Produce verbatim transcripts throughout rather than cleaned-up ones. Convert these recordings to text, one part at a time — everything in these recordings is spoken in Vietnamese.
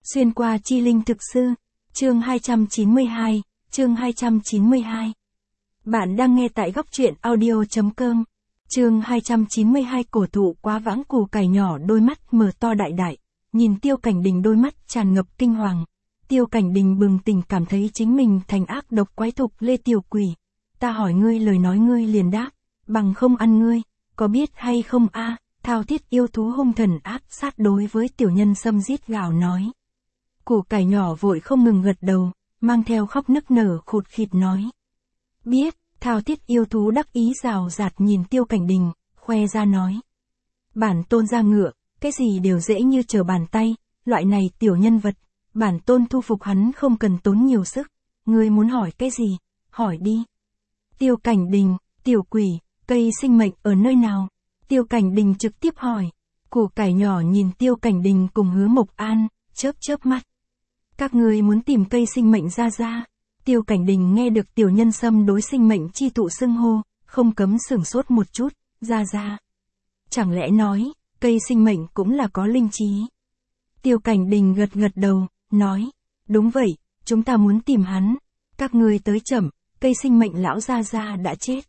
Xuyên qua chi linh thực sư, chương hai trăm chín mươi hai, chương hai trăm chín mươi hai. Bạn đang nghe tại góc truyện audio.com. Chương hai trăm chín mươi hai. Cổ thụ quá vãng. Củ cải nhỏ đôi mắt mở to đại đại, nhìn Tiêu Cảnh Đình đôi mắt tràn ngập kinh hoàng. Tiêu Cảnh Đình bừng tỉnh cảm thấy chính mình thành ác độc quái thục. Lê tiểu quỷ, ta hỏi ngươi lời nói ngươi liền đáp, bằng không ăn ngươi, có biết hay không a? Thao thiết yêu thú hung thần ác sát đối với Tiểu Nhân Sâm rít gào nói. Củ cải nhỏ vội không ngừng gật đầu, mang theo khóc nức nở khụt khịt nói. Biết. Thao thiết yêu thú đắc ý rào rạt nhìn Tiêu Cảnh Đình, khoe ra nói. Bản tôn ra ngựa, cái gì đều dễ như trở bàn tay, loại này tiểu nhân vật, bản tôn thu phục hắn không cần tốn nhiều sức, ngươi muốn hỏi cái gì, hỏi đi. Tiêu Cảnh Đình, tiểu quỷ, cây sinh mệnh ở nơi nào? Tiêu Cảnh Đình trực tiếp hỏi. Củ cải nhỏ nhìn Tiêu Cảnh Đình cùng Hứa Mộc An, chớp chớp mắt. Các ngươi muốn tìm cây sinh mệnh ra ra. Tiêu Cảnh Đình nghe được Tiểu Nhân Sâm đối sinh mệnh chi tụ xưng hô, không cấm sửng sốt một chút, ra ra. Chẳng lẽ nói, cây sinh mệnh cũng là có linh trí? Tiêu Cảnh Đình gật gật đầu, nói, đúng vậy, chúng ta muốn tìm hắn. Các ngươi tới chậm, cây sinh mệnh lão ra ra đã chết.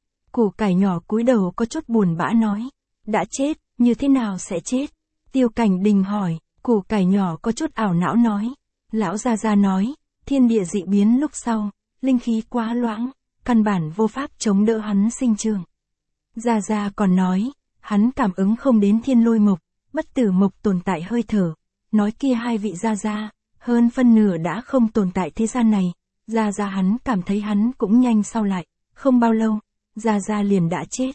Củ cải nhỏ cúi đầu có chút buồn bã nói, đã chết, như thế nào sẽ chết? Tiêu Cảnh Đình hỏi. Củ cải nhỏ có chút ảo não nói, lão gia gia nói, thiên địa dị biến lúc sau, linh khí quá loãng, căn bản vô pháp chống đỡ hắn sinh trưởng. Gia gia còn nói, hắn cảm ứng không đến thiên lôi mộc, bất tử mộc tồn tại hơi thở, nói kia hai vị gia gia, hơn phân nửa đã không tồn tại thế gian này, gia gia hắn cảm thấy hắn cũng nhanh sau lại, không bao lâu, gia gia liền đã chết.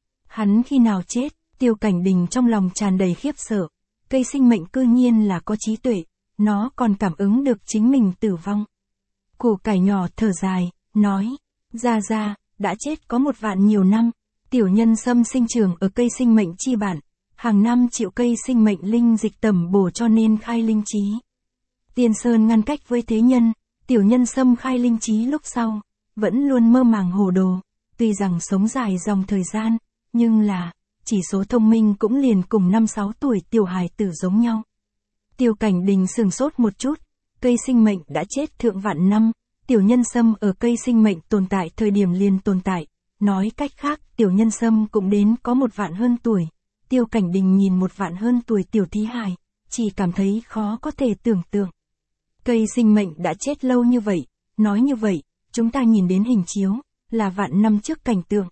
Hắn khi nào chết? Tiêu Cảnh Đình trong lòng tràn đầy khiếp sợ. Cây sinh mệnh cư nhiên là có trí tuệ, nó còn cảm ứng được chính mình tử vong. Củ cải nhỏ thở dài, nói, ra ra, đã chết có một vạn nhiều năm, Tiểu Nhân Sâm sinh trưởng ở cây sinh mệnh chi bản, hàng năm chịu cây sinh mệnh linh dịch tẩm bổ cho nên khai linh trí. Tiên Sơn ngăn cách với thế nhân, Tiểu Nhân Sâm khai linh trí lúc sau, vẫn luôn mơ màng hồ đồ, tuy rằng sống dài dòng thời gian, nhưng là, chỉ số thông minh cũng liền cùng năm sáu tuổi tiểu hài tử giống nhau. Tiêu Cảnh Đình sửng sốt một chút, cây sinh mệnh đã chết thượng vạn năm, Tiểu Nhân Sâm ở cây sinh mệnh tồn tại thời điểm liền tồn tại, nói cách khác Tiểu Nhân Sâm cũng đến có một vạn hơn tuổi. Tiêu Cảnh Đình nhìn một vạn hơn tuổi tiểu thí hài, chỉ cảm thấy khó có thể tưởng tượng. Cây sinh mệnh đã chết lâu như vậy, nói như vậy, chúng ta nhìn đến hình chiếu, là vạn năm trước cảnh tượng.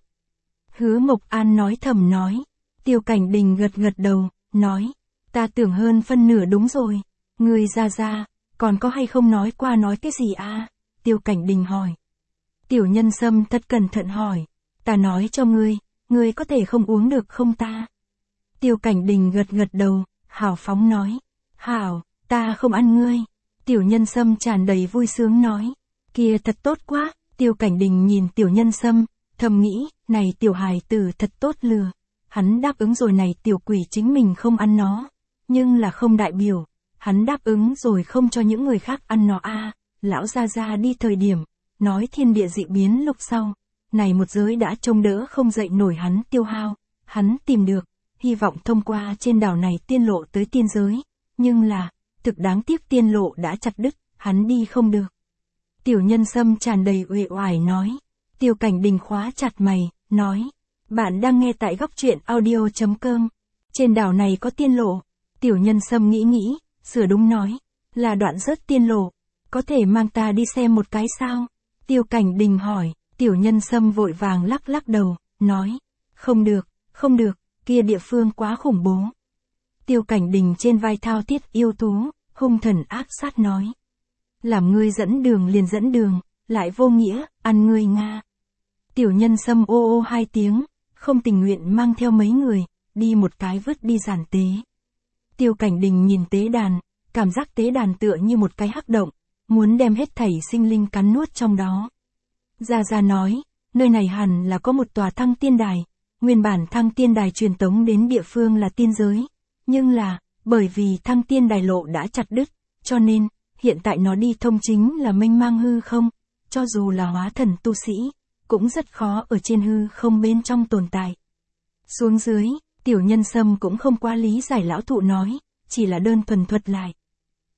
Hứa Mộc An nói thầm nói. Tiêu Cảnh Đình gật gật đầu, nói, ta tưởng hơn phân nửa đúng rồi, ngươi ra ra, còn có hay không nói qua nói cái gì à? Tiêu Cảnh Đình hỏi. Tiểu Nhân Sâm thật cẩn thận hỏi, ta nói cho ngươi, ngươi có thể không uống được không ta? Tiêu Cảnh Đình gật gật đầu, hào phóng nói, hảo, ta không ăn ngươi. Tiểu Nhân Sâm tràn đầy vui sướng nói, kia thật tốt quá. Tiêu Cảnh Đình nhìn Tiểu Nhân Sâm, thầm nghĩ, này tiểu hài tử thật tốt lừa. Hắn đáp ứng rồi này tiểu quỷ chính mình không ăn nó, nhưng là không đại biểu, hắn đáp ứng rồi không cho những người khác ăn nó a. À, lão gia gia đi thời điểm, nói thiên địa dị biến lúc sau, này một giới đã trông đỡ không dậy nổi hắn tiêu hao, hắn tìm được, hy vọng thông qua trên đảo này tiên lộ tới tiên giới, nhưng là, thực đáng tiếc tiên lộ đã chặt đứt, hắn đi không được. Tiểu Nhân Sâm tràn đầy uể oải nói. Tiêu Cảnh Đình khóa chặt mày, nói. Bạn đang nghe tại góc truyện audio.com. Trên đảo này có tiên lộ. Tiểu Nhân Sâm nghĩ nghĩ, sửa đúng nói. Là đoạn rớt tiên lộ. Có thể mang ta đi xem một cái sao? Tiêu Cảnh Đình hỏi. Tiểu Nhân Sâm vội vàng lắc lắc đầu, nói. Không được, không được, kia địa phương quá khủng bố. Tiêu Cảnh Đình trên vai thao thiết yêu thú, hung thần ác sát nói. Làm ngươi dẫn đường liền dẫn đường, lại vô nghĩa, ăn ngươi Nga. Tiểu Nhân Sâm ô ô hai tiếng, không tình nguyện mang theo mấy người, đi một cái vứt đi giàn tế. Tiêu Cảnh Đình nhìn tế đàn, cảm giác tế đàn tựa như một cái hắc động, muốn đem hết thảy sinh linh cắn nuốt trong đó. Gia Gia nói, nơi này hẳn là có một tòa thăng tiên đài, nguyên bản thăng tiên đài truyền tống đến địa phương là tiên giới, nhưng là, bởi vì thăng tiên đài lộ đã chặt đứt, cho nên, hiện tại nó đi thông chính là mênh mang hư không, cho dù là hóa thần tu sĩ, cũng rất khó ở trên hư không bên trong tồn tại. Xuống dưới, Tiểu Nhân Sâm cũng không quá lý giải lão thụ nói, chỉ là đơn thuần thuật lại.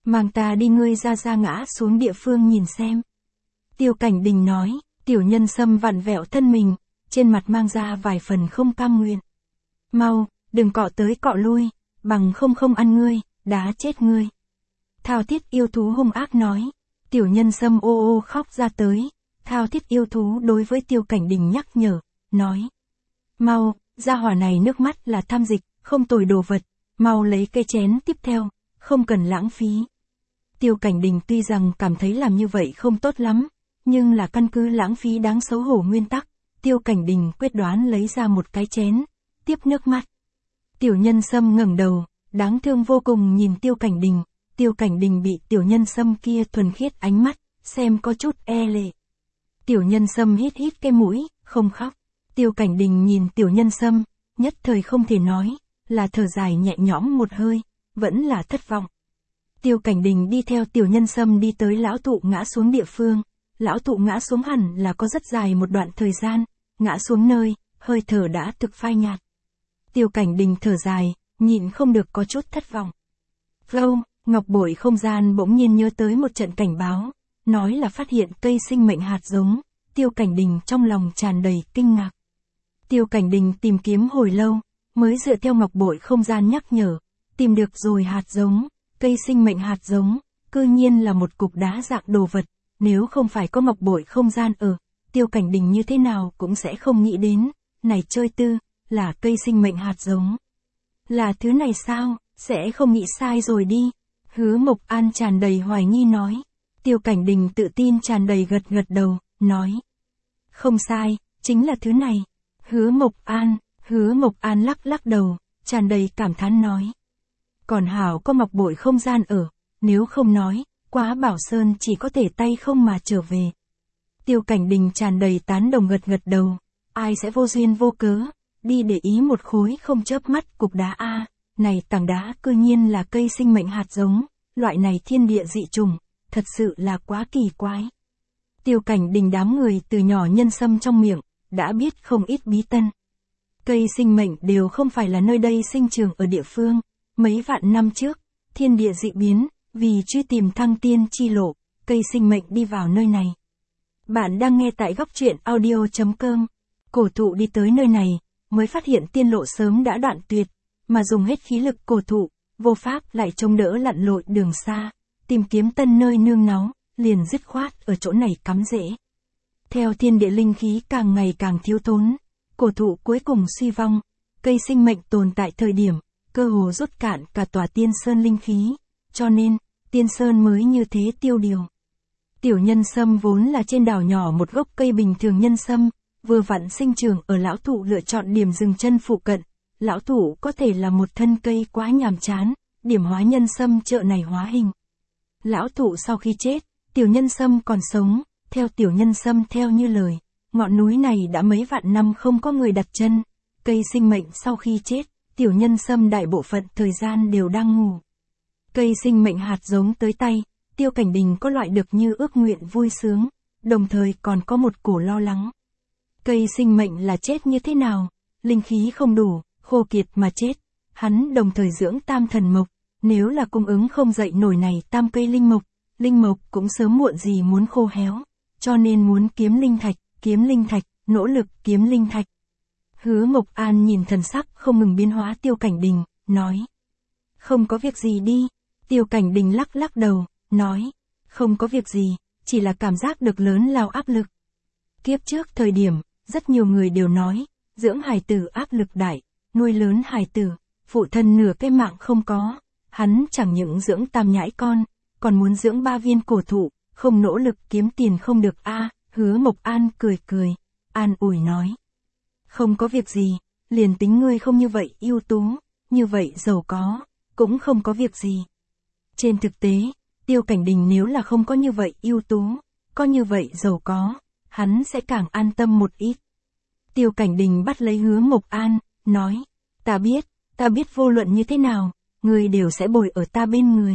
Mang ta đi, ngươi ra ra ngã xuống địa phương nhìn xem. Tiêu Cảnh Đình nói, Tiểu Nhân Sâm vặn vẹo thân mình, trên mặt mang ra vài phần không cam nguyện. Mau, đừng cọ tới cọ lui, bằng không không ăn ngươi, đá chết ngươi. Thao Thiết yêu thú hung ác nói. Tiểu Nhân Sâm ô ô khóc ra tới. Thao Thiết yêu thú đối với Tiêu Cảnh Đình nhắc nhở, nói. Mau, gia hỏa này nước mắt là tham dịch, không tồi đồ vật, mau lấy cây chén tiếp theo, không cần lãng phí. Tiêu Cảnh Đình tuy rằng cảm thấy làm như vậy không tốt lắm, nhưng là căn cứ lãng phí đáng xấu hổ nguyên tắc, Tiêu Cảnh Đình quyết đoán lấy ra một cái chén, tiếp nước mắt. Tiểu Nhân Sâm ngẩng đầu, đáng thương vô cùng nhìn Tiêu Cảnh Đình, Tiêu Cảnh Đình bị Tiểu Nhân Sâm kia thuần khiết ánh mắt, xem có chút e lệ. Tiểu Nhân Sâm hít hít cái mũi, không khóc. Tiêu Cảnh Đình nhìn Tiểu Nhân Sâm, nhất thời không thể nói, là thở dài nhẹ nhõm một hơi, vẫn là thất vọng. Tiêu Cảnh Đình đi theo Tiểu Nhân Sâm đi tới lão thụ ngã xuống địa phương, lão thụ ngã xuống hẳn là có rất dài một đoạn thời gian, ngã xuống nơi, hơi thở đã thực phai nhạt. Tiêu Cảnh Đình thở dài, nhịn không được có chút thất vọng. Lâu, ngọc bội không gian bỗng nhiên nhớ tới một trận cảnh báo, nói là phát hiện cây sinh mệnh hạt giống, Tiêu Cảnh Đình trong lòng tràn đầy kinh ngạc. Tiêu Cảnh Đình tìm kiếm hồi lâu, mới dựa theo ngọc bội không gian nhắc nhở, tìm được rồi hạt giống, cây sinh mệnh hạt giống, cư nhiên là một cục đá dạng đồ vật, nếu không phải có ngọc bội không gian ở, Tiêu Cảnh Đình như thế nào cũng sẽ không nghĩ đến, này chơi tư, là cây sinh mệnh hạt giống. Là thứ này sao, sẽ không nghĩ sai rồi đi. Hứa Mộc An tràn đầy hoài nghi nói. Tiêu Cảnh Đình tự tin tràn đầy gật gật đầu, nói. Không sai, chính là thứ này. Hứa Mộc An, Hứa Mộc An lắc lắc đầu, tràn đầy cảm thán nói. Còn hảo có ngọc bội không gian ở, nếu không nói, Quá Bảo Sơn chỉ có thể tay không mà trở về. Tiêu Cảnh Đình tràn đầy tán đồng gật gật đầu, ai sẽ vô duyên vô cớ, đi để ý một khối không chớp mắt cục đá A, này tảng đá cư nhiên là cây sinh mệnh hạt giống, loại này thiên địa dị trùng, thật sự là quá kỳ quái. Tiêu Cảnh Đình đám người từ nhỏ nhân sâm trong miệng, đã biết không ít bí tân. Cây sinh mệnh đều không phải là nơi đây sinh trưởng ở địa phương, mấy vạn năm trước, thiên địa dị biến, vì truy tìm thăng tiên chi lộ, cây sinh mệnh đi vào nơi này. Bạn đang nghe tại góc truyện audio chấm com. Cổ thụ đi tới nơi này, mới phát hiện tiên lộ sớm đã đoạn tuyệt, mà dùng hết khí lực cổ thụ, vô pháp lại chống đỡ lặn lội đường xa, tìm kiếm tân nơi nương náu, liền dứt khoát ở chỗ này cắm rễ. Theo thiên địa linh khí càng ngày càng thiếu thốn, cổ thụ cuối cùng suy vong, cây sinh mệnh tồn tại thời điểm, cơ hồ rút cạn cả tòa tiên sơn linh khí, cho nên, tiên sơn mới như thế tiêu điều. Tiểu Nhân Sâm vốn là trên đảo nhỏ một gốc cây bình thường nhân sâm, vừa vặn sinh trưởng ở lão thụ lựa chọn điểm dừng chân phụ cận, lão thụ có thể là một thân cây quá nhàm chán, điểm hóa nhân sâm chợ này hóa hình. Lão thụ sau khi chết, Tiểu Nhân Sâm còn sống, theo Tiểu Nhân Sâm theo như lời, ngọn núi này đã mấy vạn năm không có người đặt chân, cây sinh mệnh sau khi chết, Tiểu Nhân Sâm đại bộ phận thời gian đều đang ngủ. Cây sinh mệnh hạt giống tới tay, Tiêu Cảnh Đình có loại được như ước nguyện vui sướng, đồng thời còn có một cổ lo lắng. Cây sinh mệnh là chết như thế nào? Linh khí không đủ, khô kiệt mà chết. Hắn đồng thời dưỡng tam thần mộc, nếu là cung ứng không dậy nổi này tam cây linh mộc, linh mộc cũng sớm muộn gì muốn khô héo, cho nên muốn kiếm linh thạch, kiếm linh thạch, nỗ lực kiếm linh thạch. Hứa Mộc An nhìn thần sắc không ngừng biến hóa Tiêu Cảnh Đình, nói. Không có việc gì đi. Tiêu Cảnh Đình lắc lắc đầu, nói. Không có việc gì, chỉ là cảm giác được lớn lao áp lực. Kiếp trước thời điểm, rất nhiều người đều nói, dưỡng hài tử áp lực đại, nuôi lớn hài tử, phụ thân nửa cái mạng không có, hắn chẳng những dưỡng tam nhãi con, còn muốn dưỡng ba viên cổ thụ, không nỗ lực kiếm tiền không được a. Hứa Mộc An cười cười, an ủi nói. Không có việc gì, liền tính ngươi không như vậy ưu tú, như vậy giàu có, cũng không có việc gì. Trên thực tế, Tiêu Cảnh Đình nếu là không có như vậy ưu tú, có như vậy giàu có, hắn sẽ càng an tâm một ít. Tiêu Cảnh Đình bắt lấy Hứa Mộc An, nói, ta biết, ta biết vô luận như thế nào, ngươi đều sẽ bồi ở ta bên người.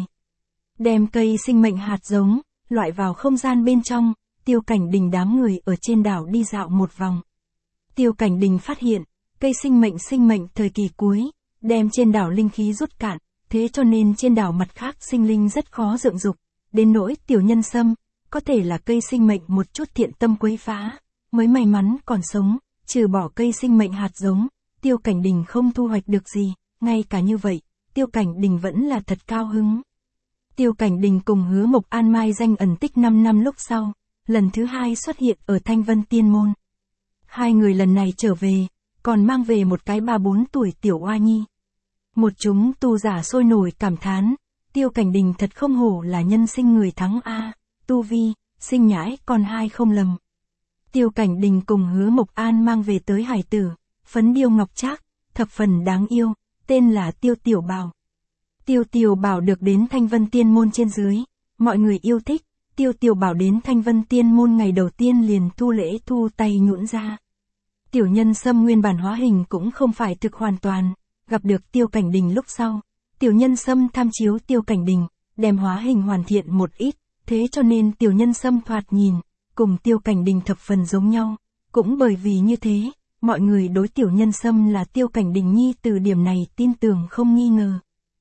Đem cây sinh mệnh hạt giống, loại vào không gian bên trong, Tiêu Cảnh Đình đám người ở trên đảo đi dạo một vòng. Tiêu Cảnh Đình phát hiện, cây sinh mệnh sinh mệnh thời kỳ cuối, đem trên đảo linh khí rút cạn, thế cho nên trên đảo mặt khác sinh linh rất khó dựng dục, đến nỗi tiểu nhân sâm, có thể là cây sinh mệnh một chút thiện tâm quấy phá, mới may mắn còn sống, trừ bỏ cây sinh mệnh hạt giống, Tiêu Cảnh Đình không thu hoạch được gì, ngay cả như vậy, Tiêu Cảnh Đình vẫn là thật cao hứng. Tiêu Cảnh Đình cùng Hứa Mộc An mai danh ẩn tích năm năm lúc sau, lần thứ hai xuất hiện ở Thanh Vân Tiên Môn. Hai người lần này trở về, còn mang về một cái ba bốn tuổi tiểu oa nhi. Một chúng tu giả sôi nổi cảm thán, Tiêu Cảnh Đình thật không hổ là nhân sinh người thắng A, tu vi, sinh nhãi còn hai không lầm. Tiêu Cảnh Đình cùng Hứa Mộc An mang về tới hải tử, phấn điêu ngọc trác, thập phần đáng yêu, tên là Tiêu Tiểu Bảo. Tiêu Tiểu Bảo được đến Thanh Vân Tiên Môn trên dưới, mọi người yêu thích, Tiêu Tiểu Bảo đến Thanh Vân Tiên Môn ngày đầu tiên liền thu lễ thu tay nhũn ra. Tiểu nhân sâm nguyên bản hóa hình cũng không phải thực hoàn toàn, gặp được Tiêu Cảnh Đình lúc sau, tiểu nhân sâm tham chiếu Tiêu Cảnh Đình, đem hóa hình hoàn thiện một ít, thế cho nên tiểu nhân sâm thoạt nhìn, cùng Tiêu Cảnh Đình thập phần giống nhau, cũng bởi vì như thế, mọi người đối tiểu nhân sâm là Tiêu Cảnh Đình nhi từ điểm này tin tưởng không nghi ngờ.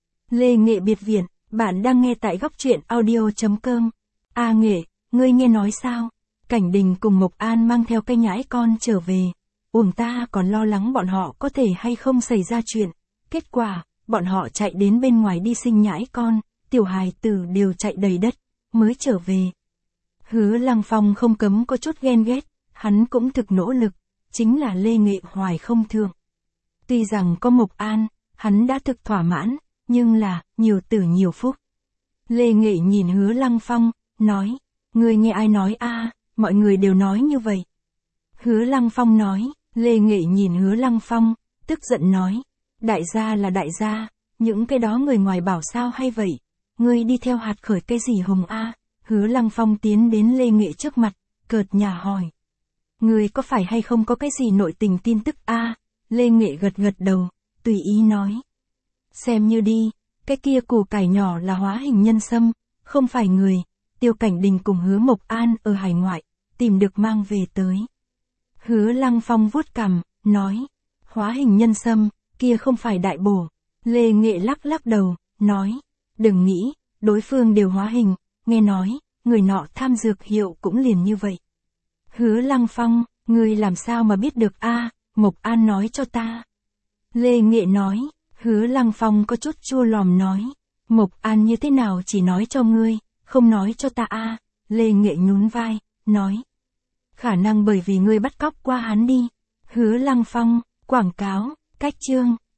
Lê Nghệ Biệt Viện, bạn đang nghe tại góc truyện audio chấm com. A Nghệ, ngươi nghe nói sao? Cảnh Đình cùng Mộc An mang theo cái nhãi con trở về. Uổng ta còn lo lắng bọn họ có thể hay không xảy ra chuyện. Kết quả, bọn họ chạy đến bên ngoài đi sinh nhãi con, tiểu hài tử đều chạy đầy đất, mới trở về. Hứa Lăng Phong không cấm có chút ghen ghét, hắn cũng thực nỗ lực, chính là Lê Nghệ hoài không thượng. Tuy rằng có Mộc An, hắn đã thực thỏa mãn, nhưng là, nhiều tử nhiều phúc. Lê Nghệ nhìn Hứa Lăng Phong, nói, ngươi nghe ai nói a? Mọi người đều nói như vậy. Hứa Lăng Phong nói, Lê Nghệ nhìn Hứa Lăng Phong, tức giận nói, đại gia là đại gia, những cái đó người ngoài bảo sao hay vậy, ngươi đi theo hạt khởi cái gì hồng a? Hứa Lăng Phong tiến đến Lê Nghệ trước mặt, cợt nhả hỏi, ngươi có phải hay không có cái gì nội tình tin tức a? Lê Nghệ gật gật đầu, tùy ý nói, xem như đi, cái kia củ cải nhỏ là hóa hình nhân sâm, không phải người. Tiêu Cảnh Đình cùng Hứa Mộc An ở hải ngoại, tìm được mang về tới. Hứa Lăng Phong vuốt cằm, nói, hóa hình nhân sâm, kia không phải đại bổ. Lê Nghệ lắc lắc đầu, nói, đừng nghĩ, đối phương đều hóa hình, nghe nói, người nọ tham dược hiệu cũng liền như vậy. Hứa Lăng Phong, ngươi làm sao mà biết được a? Mộc An nói cho ta. Lê Nghệ nói, Hứa Lăng Phong có chút chua lòm nói, Mộc An như thế nào chỉ nói cho ngươi, không nói cho ta a? Lê Nghệ nhún vai, nói, khả năng bởi vì ngươi bắt cóc qua hắn đi. Hứa Lăng Phong, quảng cáo, cách chương.